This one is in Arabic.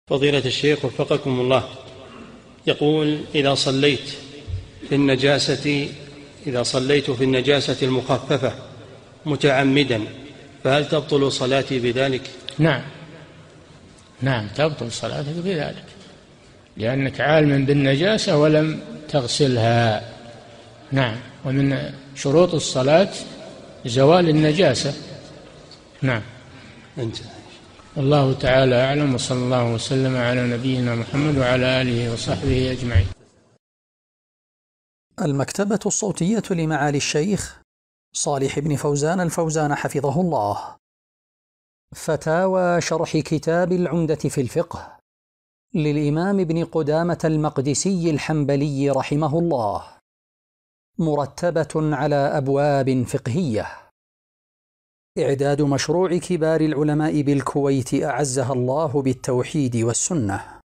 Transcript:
فضيلة الشيخ وفقكم الله، يقول إذا صليت في النجاسة المخففة متعمدا فهل تبطل صلاتي بذلك؟ نعم تبطل صلاتك بذلك، لأنك عالم بالنجاسة ولم تغسلها. نعم، ومن شروط الصلاة زوال النجاسة. نعم. الله تعالى أعلم، وصلى الله وسلم على نبينا محمد وعلى آله وصحبه أجمعين. المكتبة الصوتية لمعالي الشيخ صالح بن فوزان الفوزان حفظه الله. فتاوى شرح كتاب العمدة في الفقه للإمام ابن قدامة المقدسي الحنبلي رحمه الله، مرتبة على أبواب فقهية. إعداد مشروع كبار العلماء بالكويت أعزها الله بالتوحيد والسنة.